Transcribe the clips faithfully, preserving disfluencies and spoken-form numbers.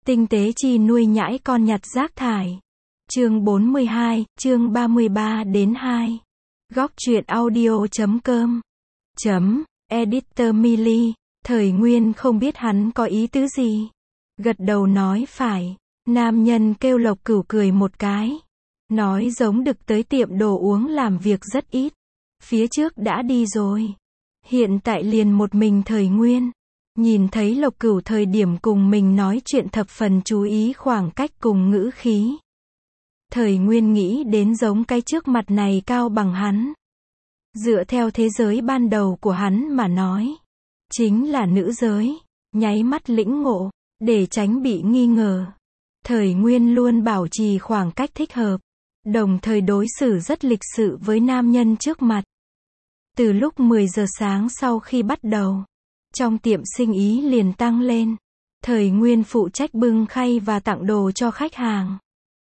Tinh tế chi nuôi nhãi con nhặt rác thải. Chương bốn mươi hai, chương ba mươi ba đến hai. Góc truyện audio chấm com. Chấm, editor Millie. Thời Nguyên không biết hắn có ý tứ gì. Gật đầu nói phải. Nam nhân kêu Lộc Cửu cười một cái. Nói giống Đực tới tiệm đồ uống làm việc rất ít. Phía trước đã đi rồi. Hiện tại liền một mình Thời Nguyên. Nhìn thấy Lộc Cửu thời điểm cùng mình nói chuyện thập phần chú ý khoảng cách cùng ngữ khí. Thời Nguyên nghĩ đến giống cái trước mặt này cao bằng hắn. Dựa theo thế giới ban đầu của hắn mà nói. Chính là nữ giới. Nháy mắt lĩnh ngộ. Để tránh bị nghi ngờ. Thời Nguyên luôn bảo trì khoảng cách thích hợp. Đồng thời đối xử rất lịch sự với nam nhân trước mặt. Từ lúc mười giờ sáng sau khi bắt đầu. Trong tiệm sinh ý liền tăng lên. Thời Nguyên phụ trách bưng khay và tặng đồ cho khách hàng.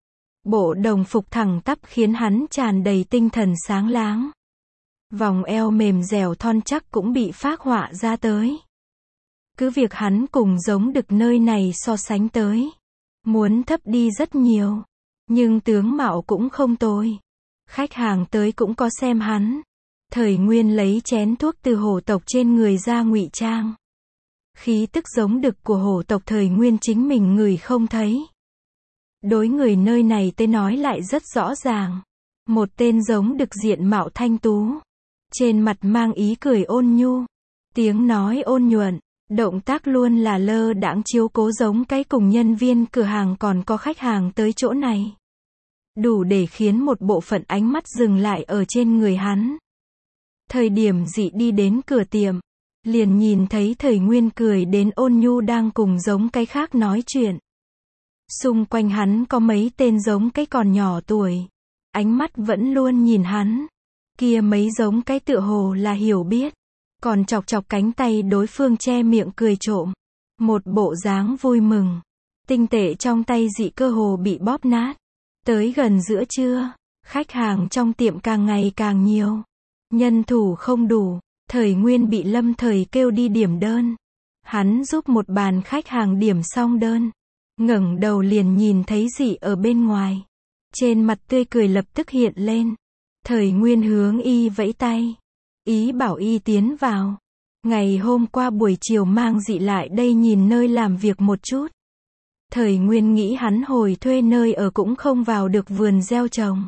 Bộ đồng phục thẳng tắp khiến hắn tràn đầy tinh thần sáng láng. Vòng eo mềm dẻo thon chắc cũng bị phác họa ra tới. Cứ việc hắn cùng giống Đực nơi này so sánh tới. Muốn thấp đi rất nhiều. Nhưng tướng mạo cũng không tồi. Khách hàng tới cũng có xem hắn. Thời Nguyên lấy chén thuốc từ hổ tộc trên người ra ngụy trang. Khí tức giống Đực của hổ tộc Thời Nguyên chính mình ngửi không thấy. Đối người nơi này tới nói lại rất rõ ràng. Một tên giống Đực diện mạo thanh tú. Trên mặt mang ý cười ôn nhu. Tiếng nói ôn nhuận. Động tác luôn là lơ đãng chiếu cố giống cái cùng nhân viên cửa hàng còn có khách hàng tới chỗ này. Đủ để khiến một bộ phận ánh mắt dừng lại ở trên người hắn. Thời điểm dị đi đến cửa tiệm. Liền nhìn thấy Thời Nguyên cười đến ôn nhu đang cùng giống cái khác nói chuyện. Xung quanh hắn có mấy tên giống cái còn nhỏ tuổi. Ánh mắt vẫn luôn nhìn hắn. Kia mấy giống cái tựa hồ là hiểu biết. Còn chọc chọc cánh tay đối phương che miệng cười trộm. Một bộ dáng vui mừng. Tinh tệ trong tay dị cơ hồ bị bóp nát. Tới gần giữa trưa. Khách hàng trong tiệm càng ngày càng nhiều. Nhân thủ không đủ. Thời Nguyên bị Lâm Thời kêu đi điểm đơn. Hắn giúp một bàn khách hàng điểm xong đơn. Ngẩng đầu liền nhìn thấy dị ở bên ngoài. Trên mặt tươi cười lập tức hiện lên. Thời Nguyên hướng y vẫy tay. Ý bảo y tiến vào. Ngày hôm qua buổi chiều mang dị lại đây nhìn nơi làm việc một chút. Thời Nguyên nghĩ hắn hồi thuê nơi ở cũng không vào được vườn gieo trồng.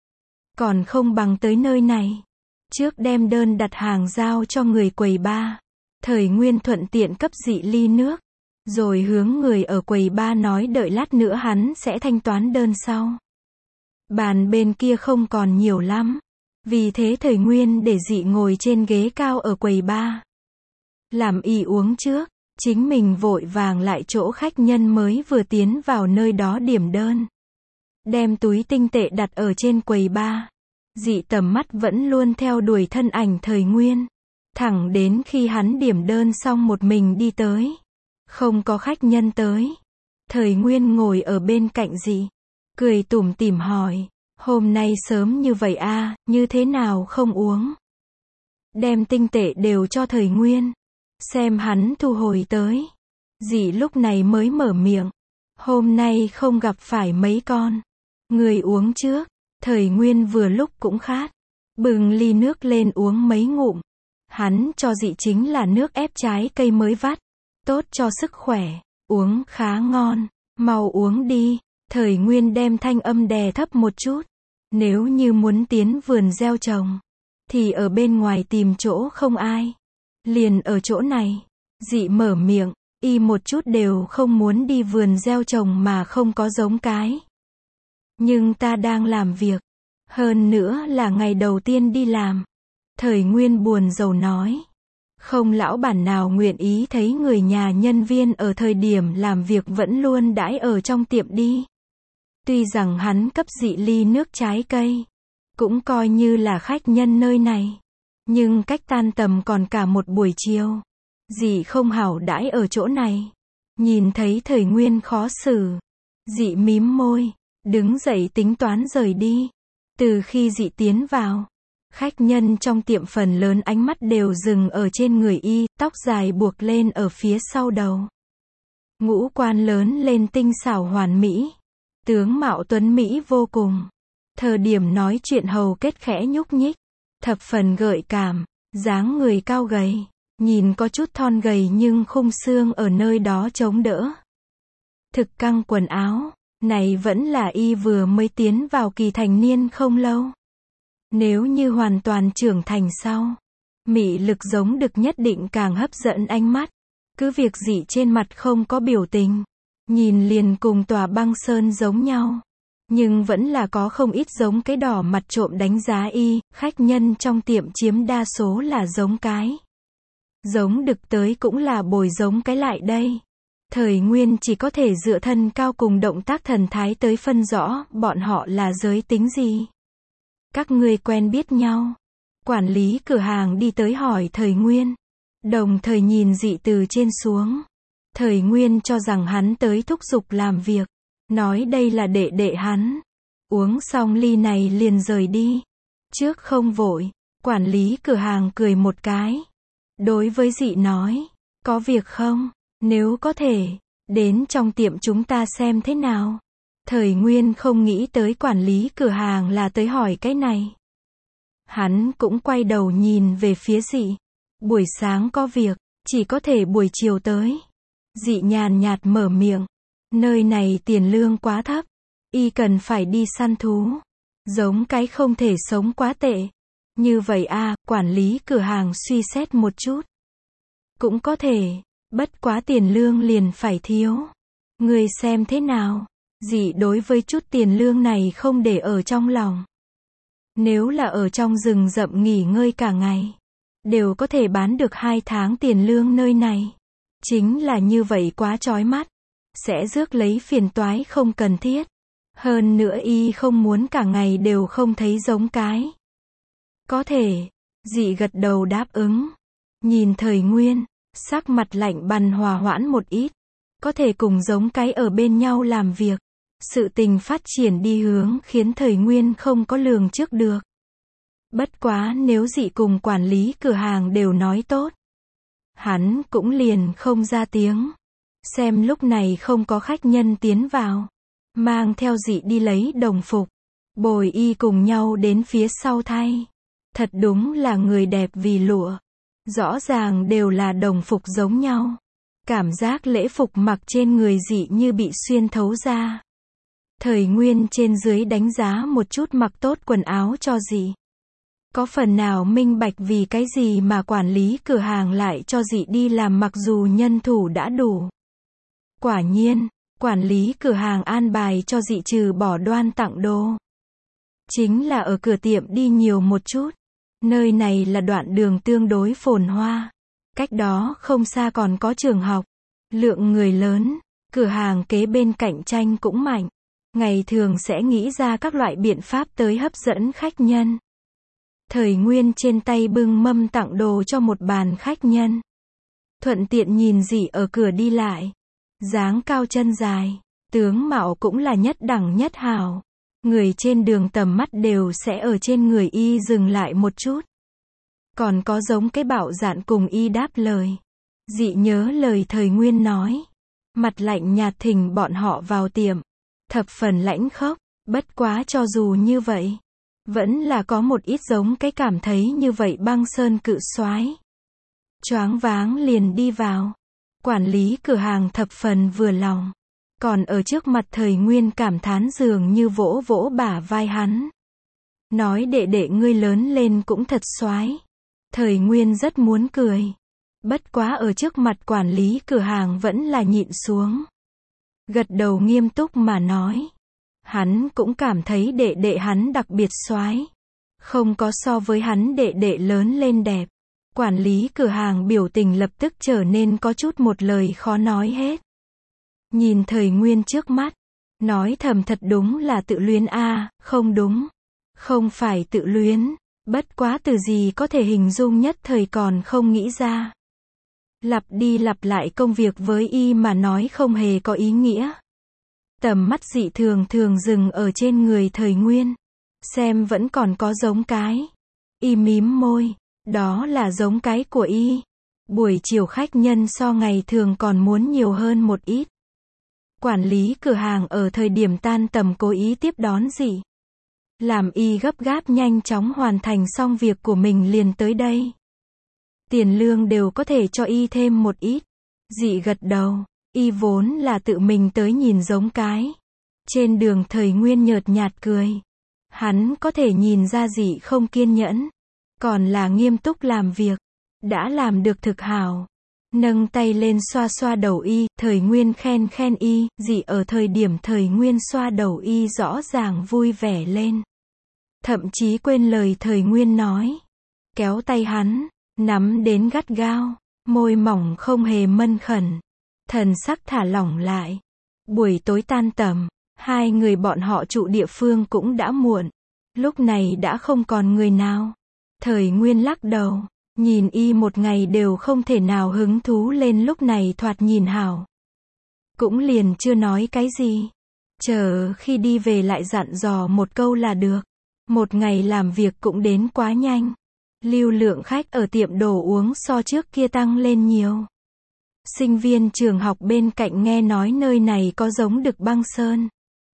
Còn không bằng tới nơi này. Trước đem đơn đặt hàng giao cho người quầy ba. Thời Nguyên thuận tiện cấp dị ly nước. Rồi hướng người ở quầy ba nói đợi lát nữa hắn sẽ thanh toán đơn sau. Bàn bên kia không còn nhiều lắm. Vì thế Thời Nguyên để dị ngồi trên ghế cao ở quầy ba. Làm y uống trước. Chính mình vội vàng lại chỗ khách nhân mới vừa tiến vào nơi đó điểm đơn. Đem túi tinh tệ đặt ở trên quầy ba. Dị tầm mắt vẫn luôn theo đuổi thân ảnh Thời Nguyên. Thẳng đến khi hắn điểm đơn xong một mình đi tới. Không có khách nhân tới. Thời Nguyên ngồi ở bên cạnh dị. Cười tủm tỉm hỏi. Hôm nay sớm như vậy a, à, như thế nào không uống? Đem tinh tệ đều cho Thời Nguyên. Xem hắn thu hồi tới. Dị lúc này mới mở miệng. Hôm nay không gặp phải mấy con. Người uống trước. Thời Nguyên vừa lúc cũng khát. Bừng ly nước lên uống mấy ngụm. Hắn cho dị chính là nước ép trái cây mới vắt. Tốt cho sức khỏe. Uống khá ngon. Mau uống đi. Thời Nguyên đem thanh âm đè thấp một chút. Nếu như muốn tiến vườn gieo trồng. Thì ở bên ngoài tìm chỗ không ai. Liền ở chỗ này. Dị mở miệng. Y một chút đều không muốn đi vườn gieo trồng mà không có giống cái. Nhưng ta đang làm việc. Hơn nữa là ngày đầu tiên đi làm. Thời Nguyên buồn rầu nói. Không lão bản nào nguyện ý thấy người nhà nhân viên ở thời điểm làm việc vẫn luôn đãi ở trong tiệm đi. Tuy rằng hắn cấp dị ly nước trái cây. Cũng coi như là khách nhân nơi này. Nhưng cách tan tầm còn cả một buổi chiều. Dị không hảo đãi ở chỗ này. Nhìn thấy Thời Nguyên khó xử. Dị mím môi. Đứng dậy tính toán rời đi. Từ khi dị tiến vào. Khách nhân trong tiệm phần lớn ánh mắt đều dừng ở trên người y. Tóc dài buộc lên ở phía sau đầu. Ngũ quan lớn lên tinh xảo hoàn mỹ. Tướng mạo tuấn mỹ vô cùng. Thời điểm nói chuyện hầu kết khẽ nhúc nhích. Thập phần gợi cảm. Dáng người cao gầy. Nhìn có chút thon gầy nhưng khung xương ở nơi đó chống đỡ. Thực căng quần áo. Này vẫn là y vừa mới tiến vào kỳ thành niên không lâu. Nếu như hoàn toàn trưởng thành sau, mị lực giống đực nhất định càng hấp dẫn ánh mắt. Cứ việc dị trên mặt không có biểu tình, nhìn liền cùng tòa băng sơn giống nhau. Nhưng vẫn là có không ít giống cái đỏ mặt trộm đánh giá y, khách nhân trong tiệm chiếm đa số là giống cái. Giống đực tới cũng là bồi giống cái lại đây. Thời Nguyên chỉ có thể dựa thân cao cùng động tác thần thái tới phân rõ bọn họ là giới tính gì. Các ngươi quen biết nhau. Quản lý cửa hàng đi tới hỏi Thời Nguyên. Đồng thời nhìn dị từ trên xuống. Thời Nguyên cho rằng hắn tới thúc giục làm việc. Nói đây là đệ đệ hắn. Uống xong ly này liền rời đi. Trước không vội. Quản lý cửa hàng cười một cái. Đối với dị nói. Có việc không? Nếu có thể, đến trong tiệm chúng ta xem thế nào. Thời Nguyên không nghĩ tới quản lý cửa hàng là tới hỏi cái này. Hắn cũng quay đầu nhìn về phía dị. Buổi sáng có việc, chỉ có thể buổi chiều tới. Dị nhàn nhạt mở miệng. Nơi này tiền lương quá thấp. Y cần phải đi săn thú. Giống cái không thể sống quá tệ. Như vậy à, quản lý cửa hàng suy xét một chút. Cũng có thể. Bất quá tiền lương liền phải thiếu. Người xem thế nào? Dị đối với chút tiền lương này không để ở trong lòng. Nếu là ở trong rừng rậm nghỉ ngơi cả ngày, đều có thể bán được hai tháng tiền lương nơi này. Chính là như vậy quá chói mắt. Sẽ rước lấy phiền toái không cần thiết. Hơn nữa y không muốn cả ngày đều không thấy giống cái. Có thể. Dị gật đầu đáp ứng. Nhìn Thời Nguyên. Sắc mặt lạnh bằn hòa hoãn một ít. Có thể cùng giống cái ở bên nhau làm việc. Sự tình phát triển đi hướng khiến Thời Nguyên không có lường trước được. Bất quá nếu dị cùng quản lý cửa hàng đều nói tốt. Hắn cũng liền không ra tiếng. Xem lúc này không có khách nhân tiến vào. Mang theo dị đi lấy đồng phục. Bồi y cùng nhau đến phía sau thay. Thật đúng là người đẹp vì lụa. Rõ ràng đều là đồng phục giống nhau. Cảm giác lễ phục mặc trên người dị như bị xuyên thấu ra. Thời Nguyên trên dưới đánh giá một chút mặc tốt quần áo cho dị. Có phần nào minh bạch vì cái gì mà quản lý cửa hàng lại cho dị đi làm mặc dù nhân thủ đã đủ. Quả nhiên, quản lý cửa hàng an bài cho dị trừ bỏ đoan tặng đồ. Chính là ở cửa tiệm đi nhiều một chút. Nơi này là đoạn đường tương đối phồn hoa. Cách đó không xa còn có trường học. Lượng người lớn. Cửa hàng kế bên cạnh tranh cũng mạnh. Ngày thường sẽ nghĩ ra các loại biện pháp tới hấp dẫn khách nhân. Thời Nguyên trên tay bưng mâm tặng đồ cho một bàn khách nhân. Thuận tiện nhìn dị ở cửa đi lại. Dáng cao chân dài. Tướng mạo cũng là nhất đẳng nhất hảo. Người trên đường tầm mắt đều sẽ ở trên người y dừng lại một chút. Còn có giống cái bạo dạn cùng y đáp lời. Dị nhớ lời Thời Nguyên nói. Mặt lạnh nhạt thỉnh bọn họ vào tiệm. Thập phần lãnh khốc. Bất quá cho dù như vậy. Vẫn là có một ít giống cái cảm thấy như vậy băng sơn cự soái. Choáng váng liền đi vào. Quản lý cửa hàng thập phần vừa lòng. Còn ở trước mặt Thời Nguyên cảm thán dường như vỗ vỗ bả vai hắn. Nói đệ đệ ngươi lớn lên cũng thật soái. Thời Nguyên rất muốn cười. Bất quá ở trước mặt quản lý cửa hàng vẫn là nhịn xuống. Gật đầu nghiêm túc mà nói. Hắn cũng cảm thấy đệ đệ hắn đặc biệt soái. Không có so với hắn đệ đệ lớn lên đẹp. Quản lý cửa hàng biểu tình lập tức trở nên có chút một lời khó nói hết. Nhìn Thời Nguyên trước mắt. Nói thầm thật đúng là tự luyến a à, không đúng. Không phải tự luyến. Bất quá từ gì có thể hình dung nhất thời còn không nghĩ ra. Lặp đi lặp lại công việc với y mà nói không hề có ý nghĩa. Tầm mắt dị thường thường dừng ở trên người Thời Nguyên. Xem vẫn còn có giống cái. Y mím môi. Đó là giống cái của y. Buổi chiều khách nhân so ngày thường còn muốn nhiều hơn một ít. Quản lý cửa hàng ở thời điểm tan tầm cố ý tiếp đón dị. Làm y gấp gáp nhanh chóng hoàn thành xong việc của mình liền tới đây. Tiền lương đều có thể cho y thêm một ít. Dị gật đầu, y vốn là tự mình tới nhìn giống cái. Trên đường Thời Nguyên nhợt nhạt cười. Hắn có thể nhìn ra dị không kiên nhẫn, còn là nghiêm túc làm việc. Đã làm được thực hảo. Nâng tay lên xoa xoa đầu y, Thời Nguyên khen khen y, dị ở thời điểm Thời Nguyên xoa đầu y rõ ràng vui vẻ lên. Thậm chí quên lời Thời Nguyên nói. Kéo tay hắn, nắm đến gắt gao, môi mỏng không hề mân khẩn. Thần sắc thả lỏng lại. Buổi tối tan tầm, hai người bọn họ trụ địa phương cũng đã muộn. Lúc này đã không còn người nào. Thời Nguyên lắc đầu. Nhìn y một ngày đều không thể nào hứng thú lên, lúc này thoạt nhìn hảo. Cũng liền chưa nói cái gì. Chờ khi đi về lại dặn dò một câu là được. Một ngày làm việc cũng đến quá nhanh. Lưu lượng khách ở tiệm đồ uống so trước kia tăng lên nhiều. Sinh viên trường học bên cạnh nghe nói nơi này có giống Đực Băng Sơn.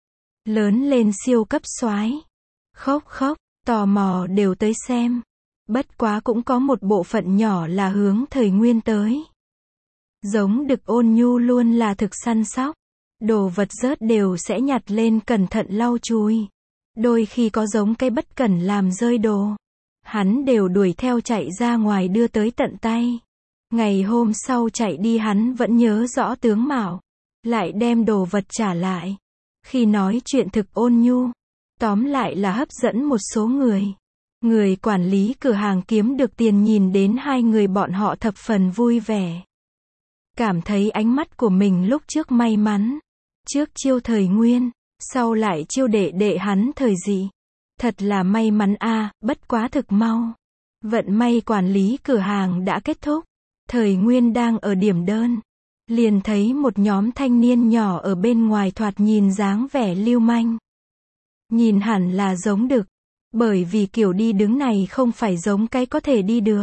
Lớn lên siêu cấp soái. Khóc khóc, tò mò đều tới xem. Bất quá cũng có một bộ phận nhỏ là hướng Thời Nguyên tới. Giống Đực ôn nhu luôn là thực săn sóc. Đồ vật rớt đều sẽ nhặt lên cẩn thận lau chùi. Đôi khi có giống cái bất cẩn làm rơi đồ. Hắn đều đuổi theo chạy ra ngoài đưa tới tận tay. Ngày hôm sau chạy đi hắn vẫn nhớ rõ tướng mạo. Lại đem đồ vật trả lại. Khi nói chuyện thực ôn nhu. Tóm lại là hấp dẫn một số người. Người quản lý cửa hàng kiếm được tiền nhìn đến hai người bọn họ thập phần vui vẻ. Cảm thấy ánh mắt của mình lúc trước may mắn. Trước chiêu Thời Nguyên, sau lại chiêu đệ đệ hắn Thời Dị. Thật là may mắn a, bất quá thực mau. Vận may quản lý cửa hàng đã kết thúc. Thời Nguyên đang ở điểm đơn. Liền thấy một nhóm thanh niên nhỏ ở bên ngoài thoạt nhìn dáng vẻ lưu manh. Nhìn hẳn là giống Đực. Bởi vì kiểu đi đứng này không phải giống cái có thể đi được.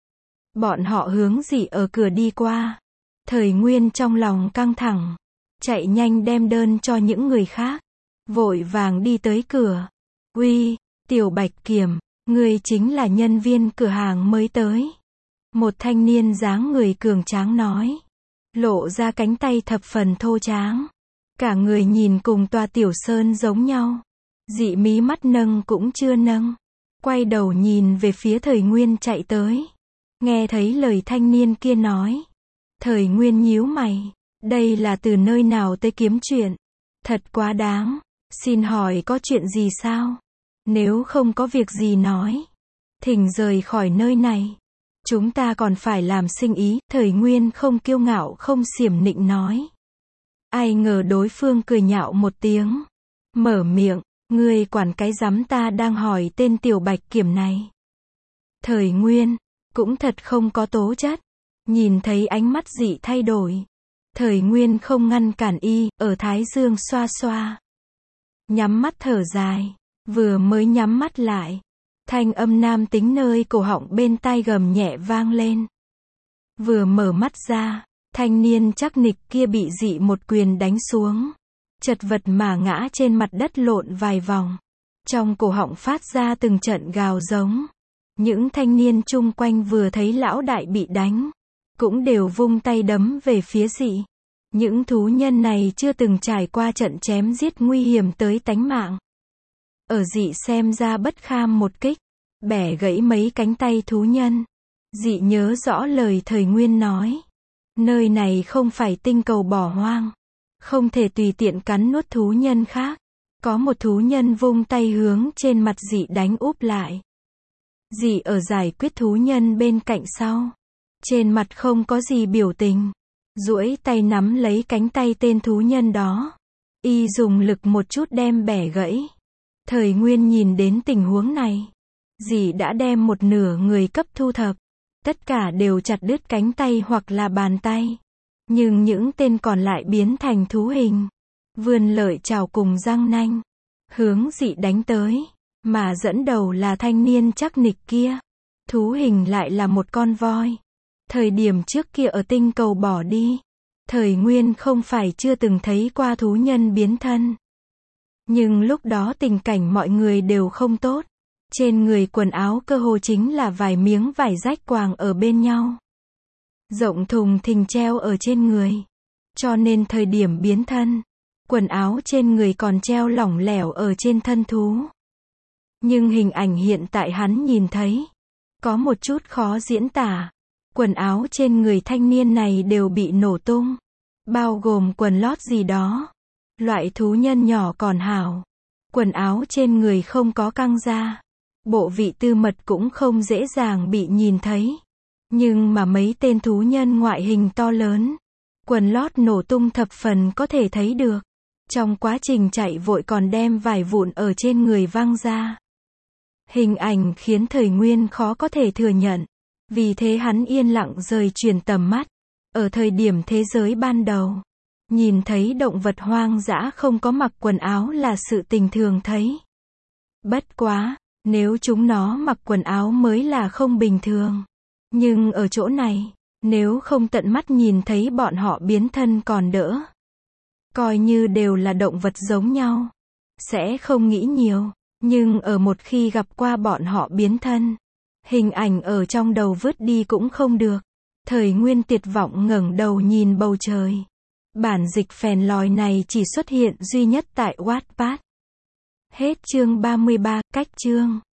Bọn họ hướng dị ở cửa đi qua. Thời Nguyên trong lòng căng thẳng. Chạy nhanh đem đơn cho những người khác. Vội vàng đi tới cửa. Uy, Tiểu Bạch Kiểm, ngươi chính là nhân viên cửa hàng mới tới. Một thanh niên dáng người cường tráng nói. Lộ ra cánh tay thập phần thô tráng. Cả người nhìn cùng tòa Tiểu Sơn giống nhau. Dị mí mắt nâng cũng chưa nâng. Quay đầu nhìn về phía Thời Nguyên chạy tới. Nghe thấy lời thanh niên kia nói. Thời Nguyên nhíu mày. Đây là từ nơi nào tới kiếm chuyện? Thật quá đáng. Xin hỏi có chuyện gì sao? Nếu không có việc gì nói. Thỉnh rời khỏi nơi này. Chúng ta còn phải làm sinh ý. Thời Nguyên không kiêu ngạo không xiểm nịnh nói. Ai ngờ đối phương cười nhạo một tiếng. Mở miệng. Ngươi quản cái rắm, ta đang hỏi tên Tiểu Bạch Kiểm này. Thời Nguyên, cũng thật không có tố chất. Nhìn thấy ánh mắt dị thay đổi. Thời Nguyên không ngăn cản y, ở thái dương xoa xoa. Nhắm mắt thở dài, vừa mới nhắm mắt lại. Thanh âm nam tính nơi cổ họng bên tai gầm nhẹ vang lên. Vừa mở mắt ra, thanh niên chắc nịch kia bị dị một quyền đánh xuống. Chật vật mà ngã trên mặt đất lộn vài vòng. Trong cổ họng phát ra từng trận gào giống. Những thanh niên chung quanh vừa thấy lão đại bị đánh. Cũng đều vung tay đấm về phía dị. Những thú nhân này chưa từng trải qua trận chém giết nguy hiểm tới tánh mạng. Ở dị xem ra bất kham một kích. Bẻ gãy mấy cánh tay thú nhân. Dị nhớ rõ lời Thời Nguyên nói. Nơi này không phải tinh cầu bỏ hoang. Không thể tùy tiện cắn nuốt thú nhân khác. Có một thú nhân vung tay hướng trên mặt dị đánh úp lại. Dị ở giải quyết thú nhân bên cạnh sau. Trên mặt không có gì biểu tình. Duỗi tay nắm lấy cánh tay tên thú nhân đó. Y dùng lực một chút đem bẻ gãy. Thời Nguyên nhìn đến tình huống này. Dị đã đem một nửa người cấp thu thập. Tất cả đều chặt đứt cánh tay hoặc là bàn tay. Nhưng những tên còn lại biến thành thú hình. Vươn lợi chảo cùng răng nanh. Hướng dị đánh tới. Mà dẫn đầu là thanh niên chắc nịch kia. Thú hình lại là một con voi. Thời điểm trước kia ở tinh cầu bỏ đi. Thời Nguyên không phải chưa từng thấy qua thú nhân biến thân. Nhưng lúc đó tình cảnh mọi người đều không tốt. Trên người quần áo cơ hồ chính là vài miếng vải rách quàng ở bên nhau. Rộng thùng thình treo ở trên người. Cho nên thời điểm biến thân, quần áo trên người còn treo lỏng lẻo ở trên thân thú. Nhưng hình ảnh hiện tại hắn nhìn thấy, có một chút khó diễn tả. Quần áo trên người thanh niên này đều bị nổ tung. Bao gồm quần lót gì đó. Loại thú nhân nhỏ còn hảo. Quần áo trên người không có căng ra. Bộ vị tư mật cũng không dễ dàng bị nhìn thấy. Nhưng mà mấy tên thú nhân ngoại hình to lớn. Quần lót nổ tung thập phần có thể thấy được. Trong quá trình chạy vội còn đem vài vụn ở trên người văng ra. Hình ảnh khiến Thời Nguyên khó có thể thừa nhận. Vì thế hắn yên lặng rời chuyển tầm mắt. Ở thời điểm thế giới ban đầu, nhìn thấy động vật hoang dã không có mặc quần áo là sự tình thường thấy. Bất quá, nếu chúng nó mặc quần áo mới là không bình thường. Nhưng ở chỗ này, nếu không tận mắt nhìn thấy bọn họ biến thân còn đỡ. Coi như đều là động vật giống nhau. Sẽ không nghĩ nhiều. Nhưng ở một khi gặp qua bọn họ biến thân, hình ảnh ở trong đầu vứt đi cũng không được. Thời Nguyên tuyệt vọng ngẩng đầu nhìn bầu trời. Bản dịch phèn lòi này chỉ xuất hiện duy nhất tại Wattpad. Hết chương ba mươi ba, cách chương.